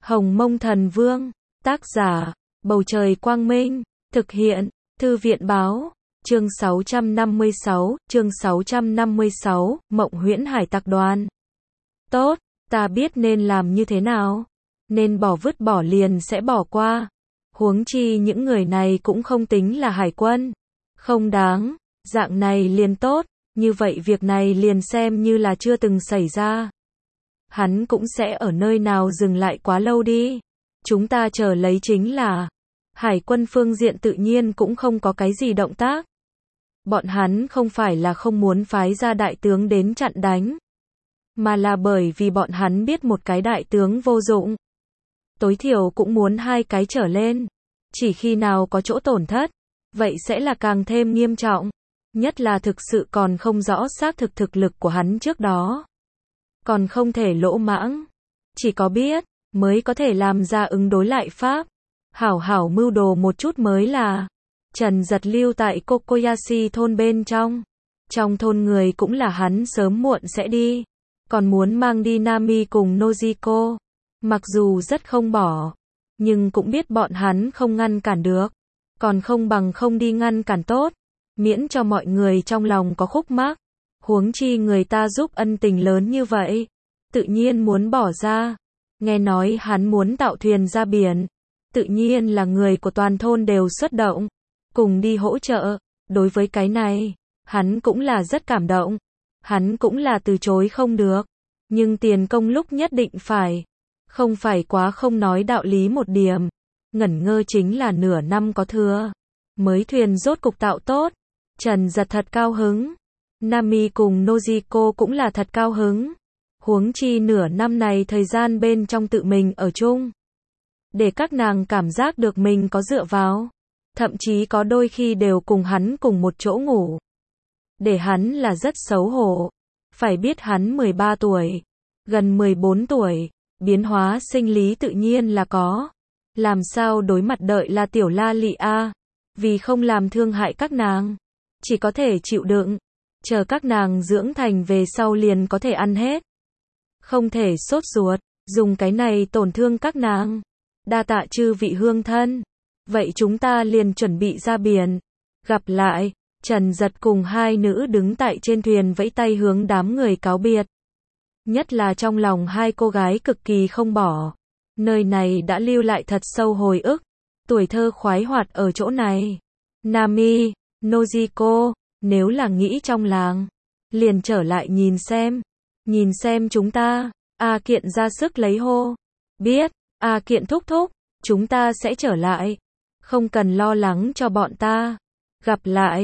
Hồng Mông Thần Vương, tác giả, Bầu Trời Quang Minh, thực hiện, Thư viện Báo, chương 656, Mộng Huyễn Hải Tặc Đoàn. Tốt, ta biết nên làm như thế nào. Nên vứt bỏ liền sẽ bỏ qua. Huống chi những người này cũng không tính là hải quân. Không đáng, dạng này liền tốt, như vậy việc này liền xem như là chưa từng xảy ra. Hắn cũng sẽ ở nơi nào dừng lại quá lâu đi. Chúng ta chờ lấy chính là hải quân phương diện tự nhiên cũng không có cái gì động tác. Bọn hắn không phải là không muốn phái ra đại tướng đến chặn đánh, mà là bởi vì bọn hắn biết một cái đại tướng vô dụng. Tối thiểu cũng muốn hai cái trở lên. Chỉ khi nào có chỗ tổn thất, vậy sẽ là càng thêm nghiêm trọng. Nhất là thực sự còn không rõ xác thực lực của hắn trước đó. Còn không thể lỗ mãng. Chỉ có biết, mới có thể làm ra ứng đối lại pháp. Hảo mưu đồ một chút mới là. Trần Giật lưu tại Kokoyashi thôn bên trong. Trong thôn người cũng là hắn sớm muộn sẽ đi. Còn muốn mang đi Nami cùng Nojiko. Mặc dù rất không bỏ, nhưng cũng biết bọn hắn không ngăn cản được. Còn không bằng không đi ngăn cản tốt. Miễn cho mọi người trong lòng có khúc mắc. Huống chi người ta giúp ân tình lớn như vậy, tự nhiên muốn bỏ ra. Nghe nói hắn muốn tạo thuyền ra biển, tự nhiên là người của toàn thôn đều xuất động, cùng đi hỗ trợ. Đối với cái này, hắn cũng là rất cảm động. Hắn cũng là từ chối không được. Nhưng tiền công lúc nhất định phải. Không phải quá không nói đạo lý một điểm. Ngẩn ngơ chính là nửa năm có thừa. Mới thuyền rốt cục tạo tốt. Trần Giật thật cao hứng. Nami cùng Nojiko cũng là thật cao hứng. Huống chi nửa năm này thời gian bên trong tự mình ở chung. Để các nàng cảm giác được mình có dựa vào. Thậm chí có đôi khi đều cùng hắn cùng một chỗ ngủ. Để hắn là rất xấu hổ. Phải biết hắn 13 tuổi. Gần 14 tuổi. Biến hóa sinh lý tự nhiên là có. Làm sao đối mặt đợi là tiểu la lị a. Vì không làm thương hại các nàng. Chỉ có thể chịu đựng. Chờ các nàng dưỡng thành về sau liền có thể ăn hết. Không thể sốt ruột, dùng cái này tổn thương các nàng. Đa tạ chư vị hương thân. Vậy chúng ta liền chuẩn bị ra biển. Gặp lại. Trần Giật cùng hai nữ đứng tại trên thuyền vẫy tay hướng đám người cáo biệt. Nhất là trong lòng hai cô gái cực kỳ không bỏ. Nơi này đã lưu lại thật sâu hồi ức. Tuổi thơ khoái hoạt ở chỗ này. Nami, Nojiko, nếu là nghĩ trong làng, liền trở lại nhìn xem. Nhìn xem chúng ta. A Kiện ra sức lấy hô. Biết, A Kiện thúc thúc, chúng ta sẽ trở lại. Không cần lo lắng cho bọn ta. Gặp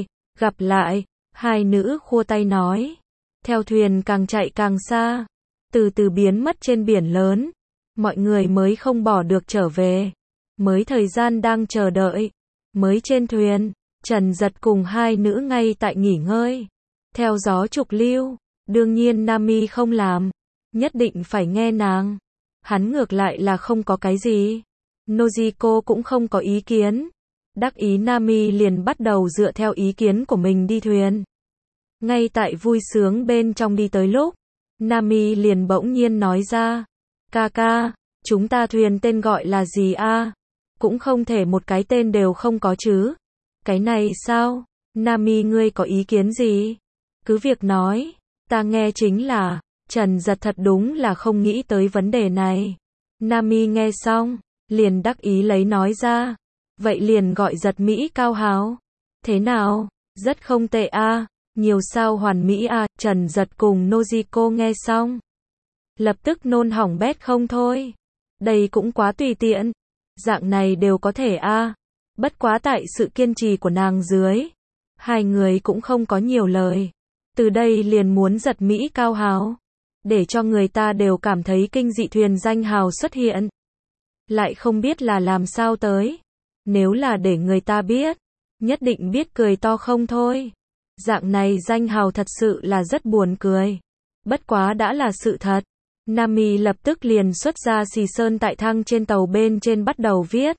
lại, hai nữ khua tay nói. Theo thuyền càng chạy càng xa, từ từ biến mất trên biển lớn. Mọi người mới không bỏ được trở về. Mới thời gian đang chờ đợi. Mới trên thuyền, Trần Giật cùng hai nữ ngay tại nghỉ ngơi. Theo gió trục lưu, đương nhiên Nami không làm. Nhất định phải nghe nàng. Hắn ngược lại là không có cái gì. Nojiko cũng không có ý kiến. Đắc ý Nami liền bắt đầu dựa theo ý kiến của mình đi thuyền. Ngay tại vui sướng bên trong đi tới lúc, Nami liền bỗng nhiên nói ra. Ca, chúng ta thuyền tên gọi là gì a? Cũng không thể một cái tên đều không có chứ. Cái này sao? Nami ngươi có ý kiến gì? Cứ việc nói, ta nghe chính là. Trần Giật thật đúng là không nghĩ tới vấn đề này. Nami nghe xong, liền đắc ý lấy nói ra. Vậy liền gọi Giật Mỹ Cao Hào. Thế nào? Rất không tệ a. Nhiều sao hoàn mỹ a. Trần Giật cùng Nojiko nghe xong, lập tức nôn hỏng bét không thôi. Đây cũng quá tùy tiện. Dạng này đều có thể a. Bất quá tại sự kiên trì của nàng dưới, hai người cũng không có nhiều lời. Từ đây liền muốn Giật Mỹ Cao Hào. Để cho người ta đều cảm thấy kinh dị thuyền danh hào xuất hiện. Lại không biết là làm sao tới. Nếu là để người ta biết, nhất định biết cười to không thôi. Dạng này danh hào thật sự là rất buồn cười. Bất quá đã là sự thật. Nami lập tức liền xuất ra xì sơn tại thang trên tàu bên trên bắt đầu viết.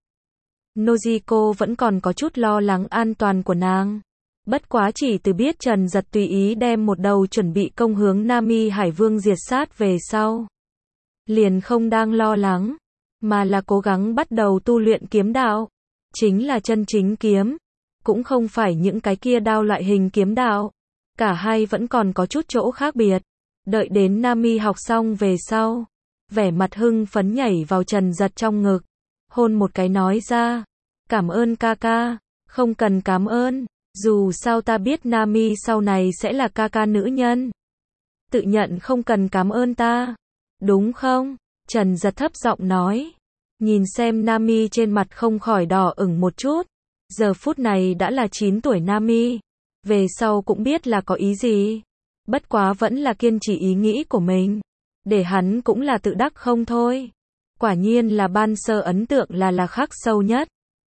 Nojiko vẫn còn có chút lo lắng an toàn của nàng. Bất quá chỉ từ biết Trần Giật tùy ý đem một đầu chuẩn bị công hướng Nami Hải Vương diệt sát về sau. Liền không đang lo lắng. mà là cố gắng bắt đầu tu luyện kiếm đạo. Chính là chân chính kiếm, cũng không phải những cái kia đao loại hình kiếm đạo. Cả hai vẫn còn có chút chỗ khác biệt. Đợi đến Nami học xong về sau, vẻ mặt hưng phấn nhảy vào Trần Giật trong ngực, hôn một cái nói ra, cảm ơn ca ca, không cần cảm ơn, dù sao ta biết Nami sau này sẽ là ca ca nữ nhân. Tự nhận không cần cảm ơn ta, đúng không? Trần Giật thấp giọng nói, nhìn xem Nami trên mặt không khỏi đỏ ửng một chút, giờ phút này đã là 9 tuổi Nami, về sau cũng biết là có ý gì, bất quá vẫn là kiên trì ý nghĩ của mình, để hắn cũng là tự đắc không thôi. Quả nhiên là ban sơ ấn tượng là khắc sâu nhất.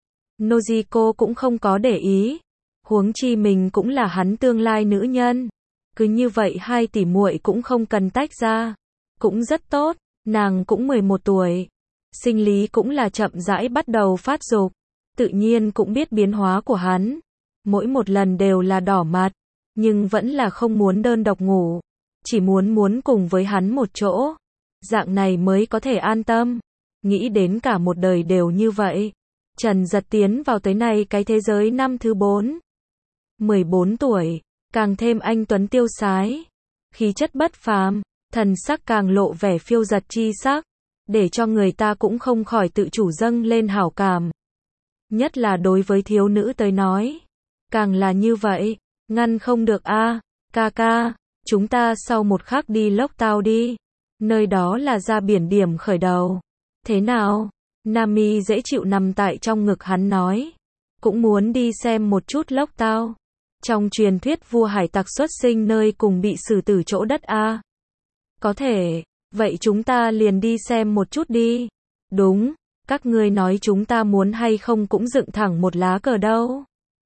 Nojiko cũng không có để ý, huống chi mình cũng là hắn tương lai nữ nhân. Cứ như vậy hai tỷ muội cũng không cần tách ra, cũng rất tốt, nàng cũng 11 tuổi, sinh lý cũng là chậm rãi bắt đầu phát dục, tự nhiên cũng biết biến hóa của hắn, mỗi một lần đều là đỏ mặt, nhưng vẫn là không muốn đơn độc ngủ, chỉ muốn cùng với hắn một chỗ, dạng này mới có thể an tâm, nghĩ đến cả một đời đều như vậy. Trần Giật tiến vào tới nay cái thế giới năm thứ 4, 14 tuổi, càng thêm anh tuấn tiêu sái, khí chất bất phàm, thần sắc càng lộ vẻ phiêu giật chi sắc, để cho người ta cũng không khỏi tự chủ dâng lên hảo cảm. Nhất là đối với thiếu nữ tới nói, càng là như vậy, ngăn không được a, ca ca, chúng ta sau một khắc đi Lốc Tao đi, nơi đó là ra biển điểm khởi đầu. Thế nào? Nami dễ chịu nằm tại trong ngực hắn nói, cũng muốn đi xem một chút Lốc Tao. Trong truyền thuyết vua hải tặc xuất sinh nơi cùng bị xử tử chỗ đất a. Có thể, vậy chúng ta liền đi xem một chút đi. Đúng, các ngươi nói chúng ta muốn hay không cũng dựng thẳng một lá cờ đâu.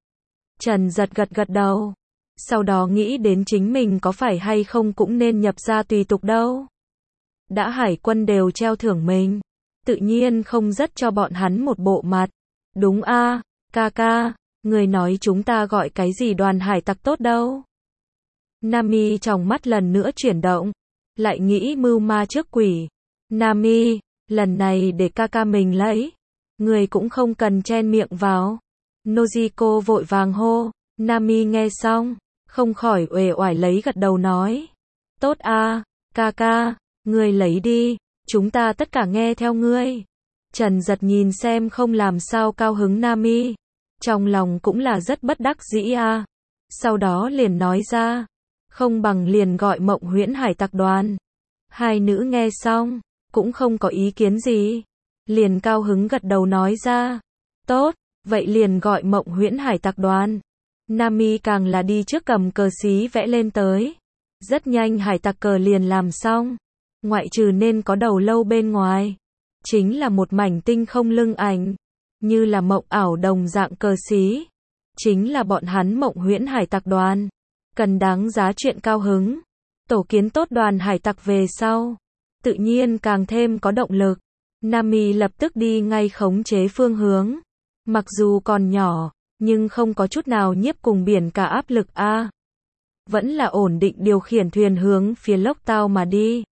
Trần Giật gật đầu, sau đó nghĩ đến chính mình có phải hay không cũng nên nhập ra tùy tục đâu. Đã hải quân đều treo thưởng mình, tự nhiên không rất cho bọn hắn một bộ mặt. Đúng a, ca ca, người nói chúng ta gọi cái gì đoàn hải tặc tốt đâu. Nami trong mắt lần nữa chuyển động, lại nghĩ mưu ma trước quỷ. Nami, lần này để ca ca mình lấy, người cũng không cần chen miệng vào. Nojiko vội vàng hô, Nami nghe xong, không khỏi uể oải lấy gật đầu nói, tốt a, ca ca, ngươi lấy đi, chúng ta tất cả nghe theo ngươi. Trần Giật nhìn xem không làm sao cao hứng Nami, trong lòng cũng là rất bất đắc dĩ a. Sau đó liền nói ra, không bằng liền gọi Mộng Huyễn Hải Tặc đoàn. Hai nữ nghe xong, cũng không có ý kiến gì, liền cao hứng gật đầu nói ra, tốt, vậy liền gọi Mộng Huyễn Hải Tặc đoàn. Nami càng là đi trước cầm cờ xí vẽ lên tới. Rất nhanh hải tặc cờ liền làm xong, ngoại trừ nên có đầu lâu bên ngoài, chính là một mảnh tinh không lưng ảnh, như là mộng ảo đồng dạng cờ xí, chính là bọn hắn Mộng Huyễn Hải Tặc đoàn. Cần đáng giá chuyện cao hứng, tổ kiến tốt đoàn hải tặc về sau, tự nhiên càng thêm có động lực. Nami lập tức đi ngay khống chế phương hướng, mặc dù còn nhỏ, nhưng không có chút nào nhiếp cùng biển cả áp lực a. Vẫn là ổn định điều khiển thuyền hướng phía Lốc Tao mà đi.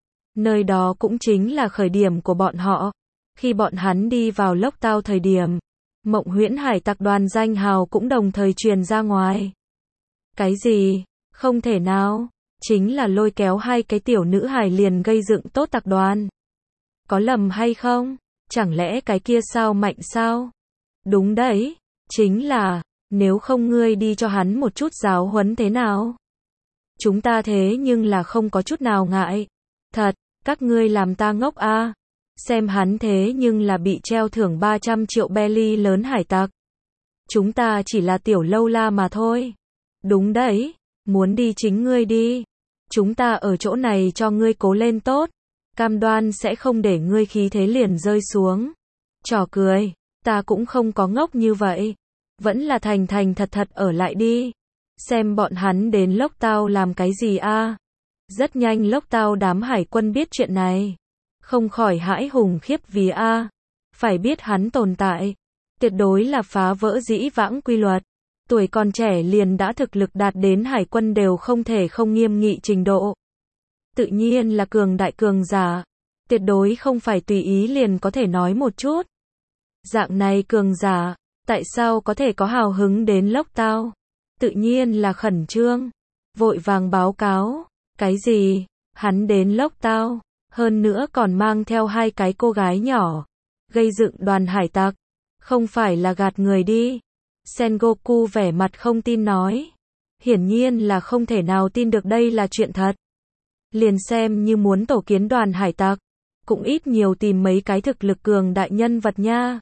Nơi đó cũng chính là khởi điểm của bọn họ. Khi bọn hắn đi vào Lốc Tao thời điểm, Mộng Huyễn Hải Tặc đoàn danh hào cũng đồng thời truyền ra ngoài. Cái gì? Không thể nào, chính là lôi kéo hai cái tiểu nữ hài liền gây dựng tốt tặc đoàn. Có lầm hay không? Chẳng lẽ cái kia sao mạnh sao? Đúng đấy, chính là, nếu không ngươi đi cho hắn một chút giáo huấn thế nào? Chúng ta thế nhưng là không có chút nào ngại. Thật, các ngươi làm ta ngốc a. Xem hắn thế nhưng là bị treo thưởng 300 triệu belly lớn hải tặc. Chúng ta chỉ là tiểu lâu la mà thôi. Đúng đấy, muốn đi chính ngươi đi. Chúng ta ở chỗ này cho ngươi cố lên tốt. Cam đoan sẽ không để ngươi khí thế liền rơi xuống. Trò cười, ta cũng không có ngốc như vậy. Vẫn là thành thật ở lại đi. Xem bọn hắn đến Lốc Tao làm cái gì a. Rất nhanh Lốc Tao đám hải quân biết chuyện này, không khỏi hãi hùng khiếp vì a. Phải biết hắn tồn tại, tuyệt đối là phá vỡ dĩ vãng quy luật. Tuổi còn trẻ liền đã thực lực đạt đến hải quân đều không thể không nghiêm nghị trình độ. Tự nhiên là cường đại cường giả. Tuyệt đối không phải tùy ý liền có thể nói một chút. Dạng này cường giả, tại sao có thể có hào hứng đến lốc tao? Tự nhiên là khẩn trương, vội vàng báo cáo. Cái gì? Hắn đến lốc tao, hơn nữa còn mang theo 2 cái cô gái nhỏ, gây dựng đoàn hải tặc, không phải là gạt người đi. Sengoku vẻ mặt không tin nói. Hiển nhiên là không thể nào tin được đây là chuyện thật. Liền xem như muốn tổ kiến đoàn hải tặc, cũng ít nhiều tìm mấy cái thực lực cường đại nhân vật nha.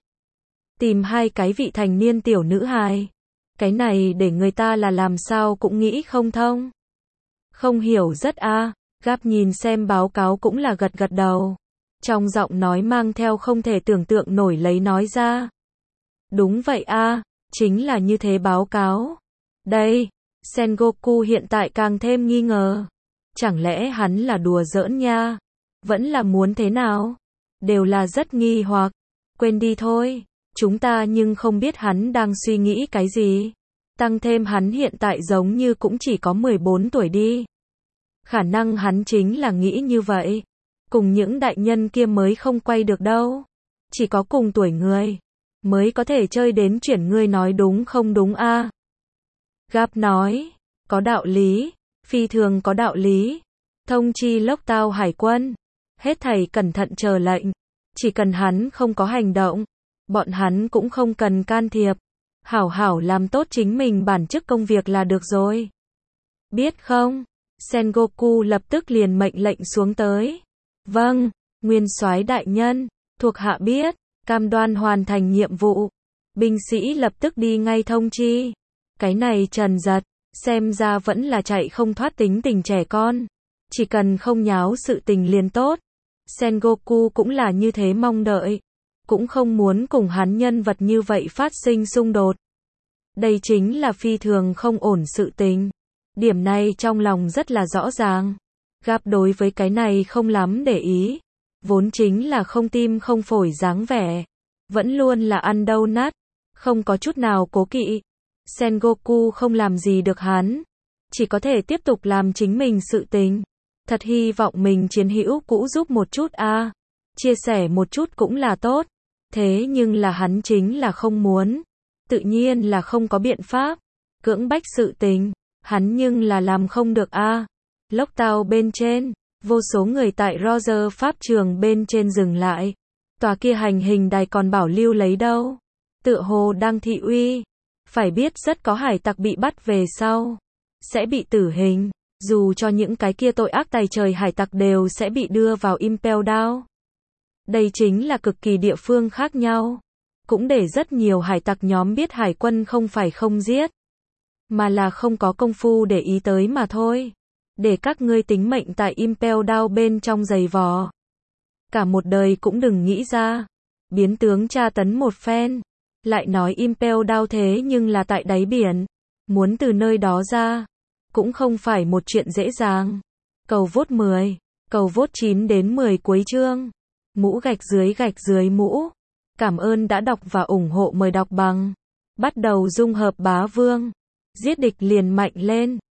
Tìm 2 cái vị thành niên tiểu nữ hài. Cái này để người ta là làm sao cũng nghĩ không thông. Không hiểu rất a. Gap nhìn xem báo cáo cũng là gật gật đầu. Trong giọng nói mang theo không thể tưởng tượng nổi lấy nói ra. Đúng vậy a, chính là như thế báo cáo. Đây, Sengoku hiện tại càng thêm nghi ngờ. Chẳng lẽ hắn là đùa giỡn nha? Vẫn là muốn thế nào? Đều là rất nghi hoặc. Quên đi thôi, chúng ta nhưng không biết hắn đang suy nghĩ cái gì. Tăng thêm hắn hiện tại giống như cũng chỉ có 14 tuổi đi. Khả năng hắn chính là nghĩ như vậy. Cùng những đại nhân kia mới không quay được đâu. Chỉ có cùng tuổi người mới có thể chơi đến chuyển, ngươi nói đúng không đúng a? Gap nói, có đạo lý, phi thường có đạo lý. Thông chi lốc tao hải quân, hết thảy cẩn thận chờ lệnh. Chỉ cần hắn không có hành động, bọn hắn cũng không cần can thiệp. Hảo hảo làm tốt chính mình bản chức công việc là được rồi. Biết không? Sengoku lập tức liền mệnh lệnh xuống tới. Vâng, nguyên soái đại nhân, thuộc hạ biết, cam đoan hoàn thành nhiệm vụ. Binh sĩ lập tức đi ngay thông chi. Cái này Trần Giật, xem ra vẫn là chạy không thoát tính tình trẻ con. Chỉ cần không nháo sự tình liền tốt. Sengoku cũng là như thế mong đợi. Cũng không muốn cùng hắn nhân vật như vậy phát sinh xung đột. Đây chính là phi thường không ổn sự tình. Điểm này trong lòng rất là rõ ràng. Gap đối với cái này không lắm để ý. Vốn chính là không tim không phổi dáng vẻ. Vẫn luôn là ăn đâu nát. Không có chút nào cố kỵ. Sengoku không làm gì được hắn. Chỉ có thể tiếp tục làm chính mình sự tình. Thật hy vọng mình chiến hữu cũ giúp một chút a. Chia sẻ một chút cũng là tốt. Thế nhưng là hắn chính là không muốn. Tự nhiên là không có biện pháp. Cưỡng bách sự tình. Hắn nhưng là làm không được a. Lốc tàu bên trên. Vô số người tại Roger Pháp trường bên trên dừng lại. Tòa kia hành hình đài còn bảo lưu lấy đâu. Tựa hồ đang thị uy. Phải biết rất có hải tặc bị bắt về sau sẽ bị tử hình. Dù cho những cái kia tội ác tày trời hải tặc đều sẽ bị đưa vào Impel Down. Đây chính là cực kỳ địa phương khác nhau. Cũng để rất nhiều hải tặc nhóm biết hải quân không phải không giết, mà là không có công phu để ý tới mà thôi. Để các ngươi tính mệnh tại Impel Down bên trong giày vò. Cả một đời cũng đừng nghĩ ra. Biến tướng tra tấn một phen. Lại nói Impel Down thế nhưng là tại đáy biển. Muốn từ nơi đó ra cũng không phải một chuyện dễ dàng. Cầu vote 10, cầu vote 9 đến 10 cuối chương. Mũ gạch dưới mũ. Cảm ơn đã đọc và ủng hộ, mời đọc bằng. Bắt đầu dung hợp bá vương. Giết địch liền mạnh lên.